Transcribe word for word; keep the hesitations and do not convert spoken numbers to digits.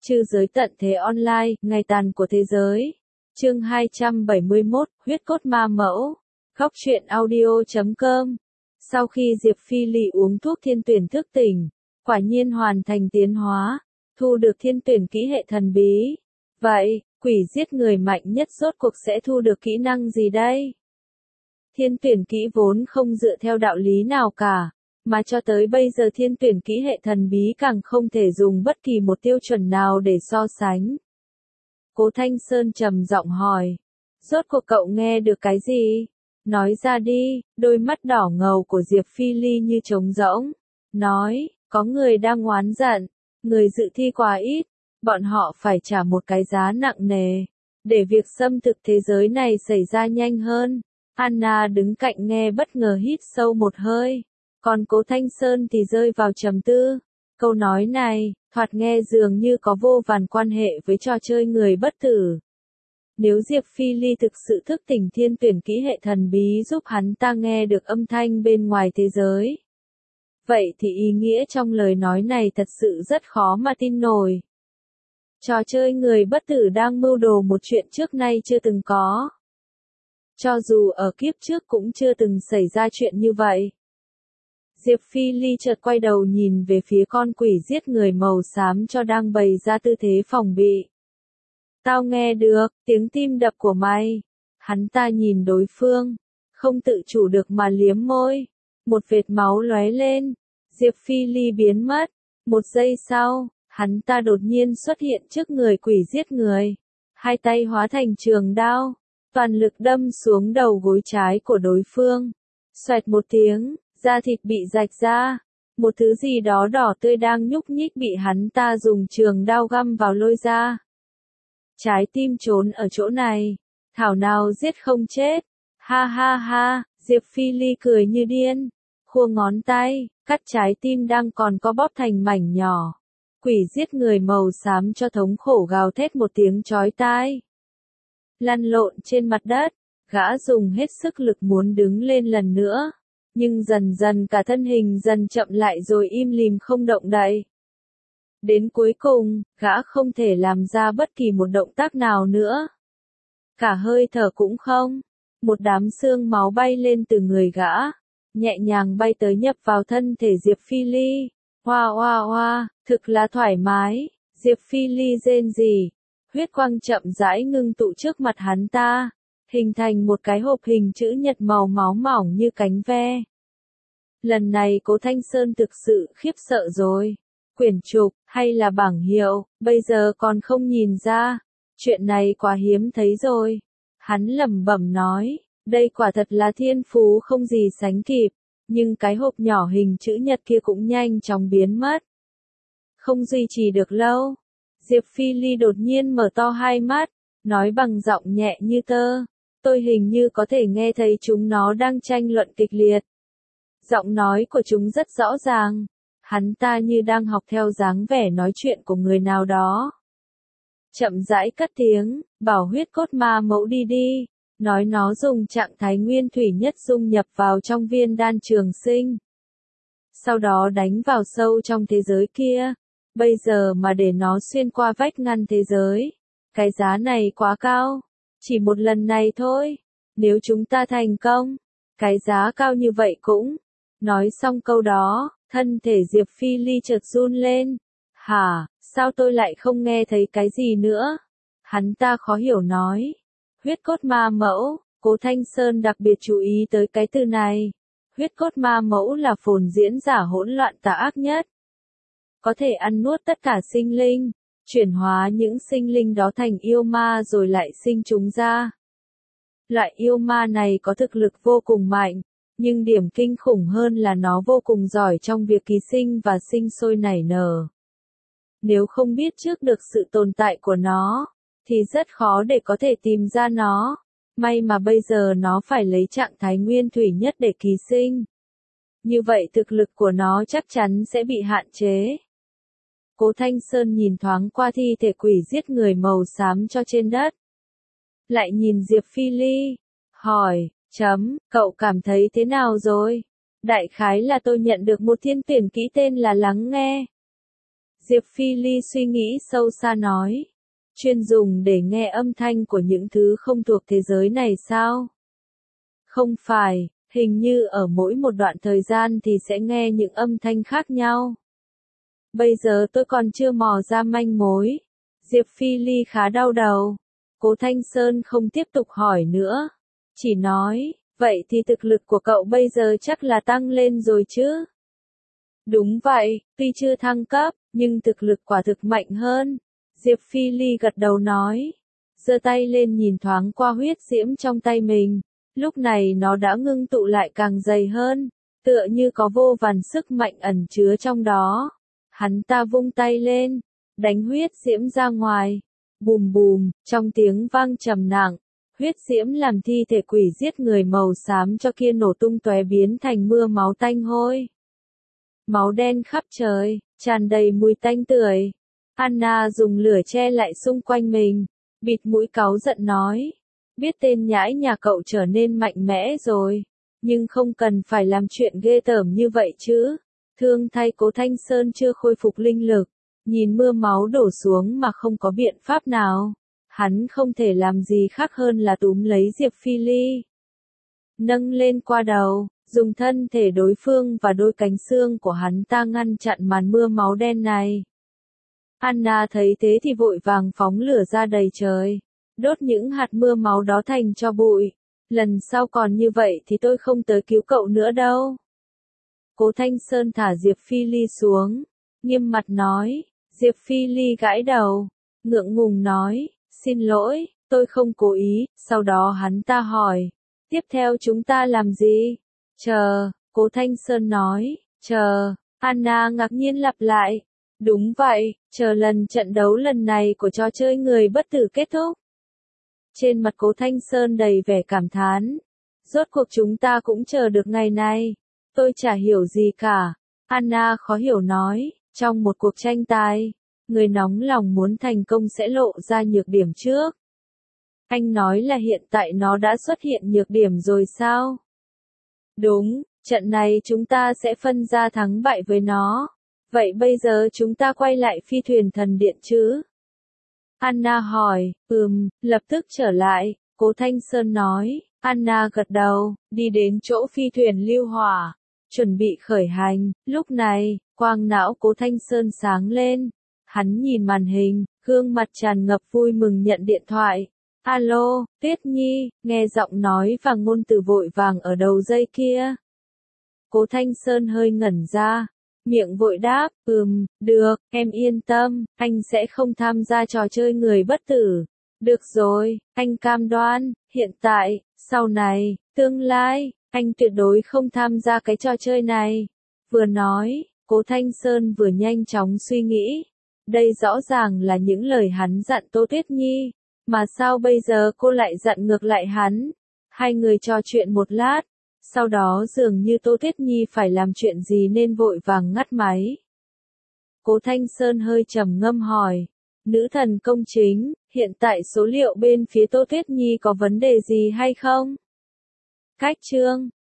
Trư giới tận thế online, ngày tàn của thế giới. Chương hai trăm bảy mươi mốt, huyết cốt ma mẫu. Góc truyện audio chấm com. Sau khi Diệp Phi Ly uống thuốc thiên tuyển thức tỉnh, quả nhiên hoàn thành tiến hóa, thu được thiên tuyển kỹ hệ thần bí. Vậy, quỷ giết người mạnh nhất rốt cuộc sẽ thu được kỹ năng gì đây? Thiên tuyển kỹ vốn không dựa theo đạo lý nào cả, mà cho tới bây giờ thiên tuyển kỹ hệ thần bí càng không thể dùng bất kỳ một tiêu chuẩn nào để so sánh. Cố Thanh Sơn trầm giọng hỏi, rốt cuộc cậu nghe được cái gì? Nói ra đi. Đôi mắt đỏ ngầu của Diệp Phi Ly như trống rỗng. Nói, có người đang oán giận, người dự thi quá ít, bọn họ phải trả một cái giá nặng nề, để việc xâm thực thế giới này xảy ra nhanh hơn. Anna đứng cạnh nghe bất ngờ hít sâu một hơi, còn Cố Thanh Sơn thì rơi vào trầm tư. Câu nói này, thoạt nghe dường như có vô vàn quan hệ với trò chơi người bất tử. Nếu Diệp Phi Ly thực sự thức tỉnh thiên tuyển kỹ hệ thần bí giúp hắn ta nghe được âm thanh bên ngoài thế giới, vậy thì ý nghĩa trong lời nói này thật sự rất khó mà tin nổi. Trò chơi người bất tử đang mưu đồ một chuyện trước nay chưa từng có. Cho dù ở kiếp trước cũng chưa từng xảy ra chuyện như vậy. Diệp Phi Ly chợt quay đầu nhìn về phía con quỷ giết người màu xám cho đang bày ra tư thế phòng bị. Tao nghe được, tiếng tim đập của mày. Hắn ta nhìn đối phương, không tự chủ được mà liếm môi. Một vệt máu lóe lên, Diệp Phi Ly biến mất. Một giây sau, hắn ta đột nhiên xuất hiện trước người quỷ giết người. Hai tay hóa thành trường đao, toàn lực đâm xuống đầu gối trái của đối phương. Xoẹt một tiếng, da thịt bị rạch ra. Một thứ gì đó đỏ tươi đang nhúc nhích bị hắn ta dùng trường đao găm vào lôi ra. Trái tim trốn ở chỗ này, thảo nào giết không chết. Ha ha ha, Diệp Phi Ly cười như điên, khua ngón tay, cắt trái tim đang còn có bóp thành mảnh nhỏ. Quỷ giết người màu xám cho thống khổ gào thét một tiếng chói tai. Lăn lộn trên mặt đất, gã dùng hết sức lực muốn đứng lên lần nữa, nhưng dần dần cả thân hình dần chậm lại rồi im lìm không động đậy. Đến cuối cùng, gã không thể làm ra bất kỳ một động tác nào nữa. Cả hơi thở cũng không. Một đám xương máu bay lên từ người gã, nhẹ nhàng bay tới nhập vào thân thể Diệp Phi Ly. Hoa hoa hoa, thực là thoải mái. Diệp Phi Ly rên rỉ. Huyết quang chậm rãi ngưng tụ trước mặt hắn ta, hình thành một cái hộp hình chữ nhật màu máu mỏng như cánh ve. Lần này Cố Thanh Sơn thực sự khiếp sợ rồi. Quyển trục, hay là bảng hiệu, bây giờ còn không nhìn ra. Chuyện này quá hiếm thấy rồi. Hắn lẩm bẩm nói, đây quả thật là thiên phú không gì sánh kịp, nhưng cái hộp nhỏ hình chữ nhật kia cũng nhanh chóng biến mất. Không duy trì được lâu, Diệp Phi Ly đột nhiên mở to hai mắt, nói bằng giọng nhẹ như tơ, tôi hình như có thể nghe thấy chúng nó đang tranh luận kịch liệt. Giọng nói của chúng rất rõ ràng. Hắn ta như đang học theo dáng vẻ nói chuyện của người nào đó. Chậm rãi cất tiếng, bảo huyết cốt ma mẫu đi đi, nói nó dùng trạng thái nguyên thủy nhất dung nhập vào trong viên đan trường sinh. Sau đó đánh vào sâu trong thế giới kia, bây giờ mà để nó xuyên qua vách ngăn thế giới, cái giá này quá cao, chỉ một lần này thôi, nếu chúng ta thành công, cái giá cao như vậy cũng. Nói xong câu đó, thân thể Diệp Phi Ly chợt run lên. Hả, sao tôi lại không nghe thấy cái gì nữa? Hắn ta khó hiểu nói. Huyết cốt ma mẫu, Cố Thanh Sơn đặc biệt chú ý tới cái từ này. Huyết cốt ma mẫu là phồn diễn giả hỗn loạn tà ác nhất. Có thể ăn nuốt tất cả sinh linh, chuyển hóa những sinh linh đó thành yêu ma rồi lại sinh chúng ra. Loại yêu ma này có thực lực vô cùng mạnh. Nhưng điểm kinh khủng hơn là nó vô cùng giỏi trong việc ký sinh và sinh sôi nảy nở. Nếu không biết trước được sự tồn tại của nó, thì rất khó để có thể tìm ra nó. May mà bây giờ nó phải lấy trạng thái nguyên thủy nhất để ký sinh. Như vậy thực lực của nó chắc chắn sẽ bị hạn chế. Cố Thanh Sơn nhìn thoáng qua thi thể quỷ giết người màu xám cho trên đất. Lại nhìn Diệp Phi Ly, hỏi. Chấm, cậu cảm thấy thế nào rồi? Đại khái là tôi nhận được một thiên tuyển kỹ tên là lắng nghe. Diệp Phi Ly suy nghĩ sâu xa nói. Chuyên dùng để nghe âm thanh của những thứ không thuộc thế giới này sao? Không phải, hình như ở mỗi một đoạn thời gian thì sẽ nghe những âm thanh khác nhau. Bây giờ tôi còn chưa mò ra manh mối. Diệp Phi Ly khá đau đầu. Cố Thanh Sơn không tiếp tục hỏi nữa. Chỉ nói, vậy thì thực lực của cậu bây giờ chắc là tăng lên rồi chứ? Đúng vậy, tuy chưa thăng cấp, nhưng thực lực quả thực mạnh hơn. Diệp Phi Ly gật đầu nói. Giơ tay lên nhìn thoáng qua huyết diễm trong tay mình. Lúc này nó đã ngưng tụ lại càng dày hơn, tựa như có vô vàn sức mạnh ẩn chứa trong đó. Hắn ta vung tay lên, đánh huyết diễm ra ngoài. Bùm bùm, trong tiếng vang trầm nặng, huyết diễm làm thi thể quỷ giết người màu xám cho kia nổ tung tóe biến thành mưa máu tanh hôi. Máu đen khắp trời, tràn đầy mùi tanh tưởi. Anna dùng lửa che lại xung quanh mình, bịt mũi cáu giận nói. Biết tên nhãi nhà cậu trở nên mạnh mẽ rồi, nhưng không cần phải làm chuyện ghê tởm như vậy chứ. Thương thay Cố Thanh Sơn chưa khôi phục linh lực, nhìn mưa máu đổ xuống mà không có biện pháp nào. Hắn không thể làm gì khác hơn là túm lấy Diệp Phi Ly. Nâng lên qua đầu, dùng thân thể đối phương và đôi cánh xương của hắn ta ngăn chặn màn mưa máu đen này. Anna thấy thế thì vội vàng phóng lửa ra đầy trời, đốt những hạt mưa máu đó thành tro bụi. Lần sau còn như vậy thì tôi không tới cứu cậu nữa đâu. Cố Thanh Sơn thả Diệp Phi Ly xuống, nghiêm mặt nói. Diệp Phi Ly gãi đầu, ngượng ngùng nói, xin lỗi, tôi không cố ý. Sau đó hắn ta hỏi, tiếp theo chúng ta làm gì? Chờ, Cố Thanh Sơn nói, chờ. Anna ngạc nhiên lặp lại, đúng vậy, chờ lần trận đấu lần này của trò chơi người bất tử kết thúc. Trên mặt Cố Thanh Sơn đầy vẻ cảm thán. Rốt cuộc chúng ta cũng chờ được ngày này. Tôi chả hiểu gì cả. Anna khó hiểu nói, trong một cuộc tranh tài, người nóng lòng muốn thành công sẽ lộ ra nhược điểm trước. Anh nói là hiện tại nó đã xuất hiện nhược điểm rồi sao? Đúng, trận này chúng ta sẽ phân ra thắng bại với nó. Vậy bây giờ chúng ta quay lại phi thuyền thần điện chứ? Anna hỏi, ừm, lập tức trở lại, Cố Thanh Sơn nói. Anna gật đầu, đi đến chỗ phi thuyền lưu hỏa, chuẩn bị khởi hành. Lúc này, quang não Cố Thanh Sơn sáng lên. Hắn nhìn màn hình, gương mặt tràn ngập vui mừng nhận điện thoại. Alo, Tuyết Nhi, nghe giọng nói và ngôn từ vội vàng ở đầu dây kia. Cố Thanh Sơn hơi ngẩn ra, miệng vội đáp, ừm, được, em yên tâm, anh sẽ không tham gia trò chơi người bất tử. Được rồi, anh cam đoan, hiện tại, sau này, tương lai, anh tuyệt đối không tham gia cái trò chơi này. Vừa nói, Cố Thanh Sơn vừa nhanh chóng suy nghĩ. Đây rõ ràng là những lời hắn dặn Tô Tuyết Nhi, mà sao bây giờ cô lại dặn ngược lại hắn? Hai người trò chuyện một lát, sau đó dường như Tô Tuyết Nhi phải làm chuyện gì nên vội vàng ngắt máy. Cố Thanh Sơn hơi trầm ngâm hỏi, nữ thần công chính, hiện tại số liệu bên phía Tô Tuyết Nhi có vấn đề gì hay không? Cách chương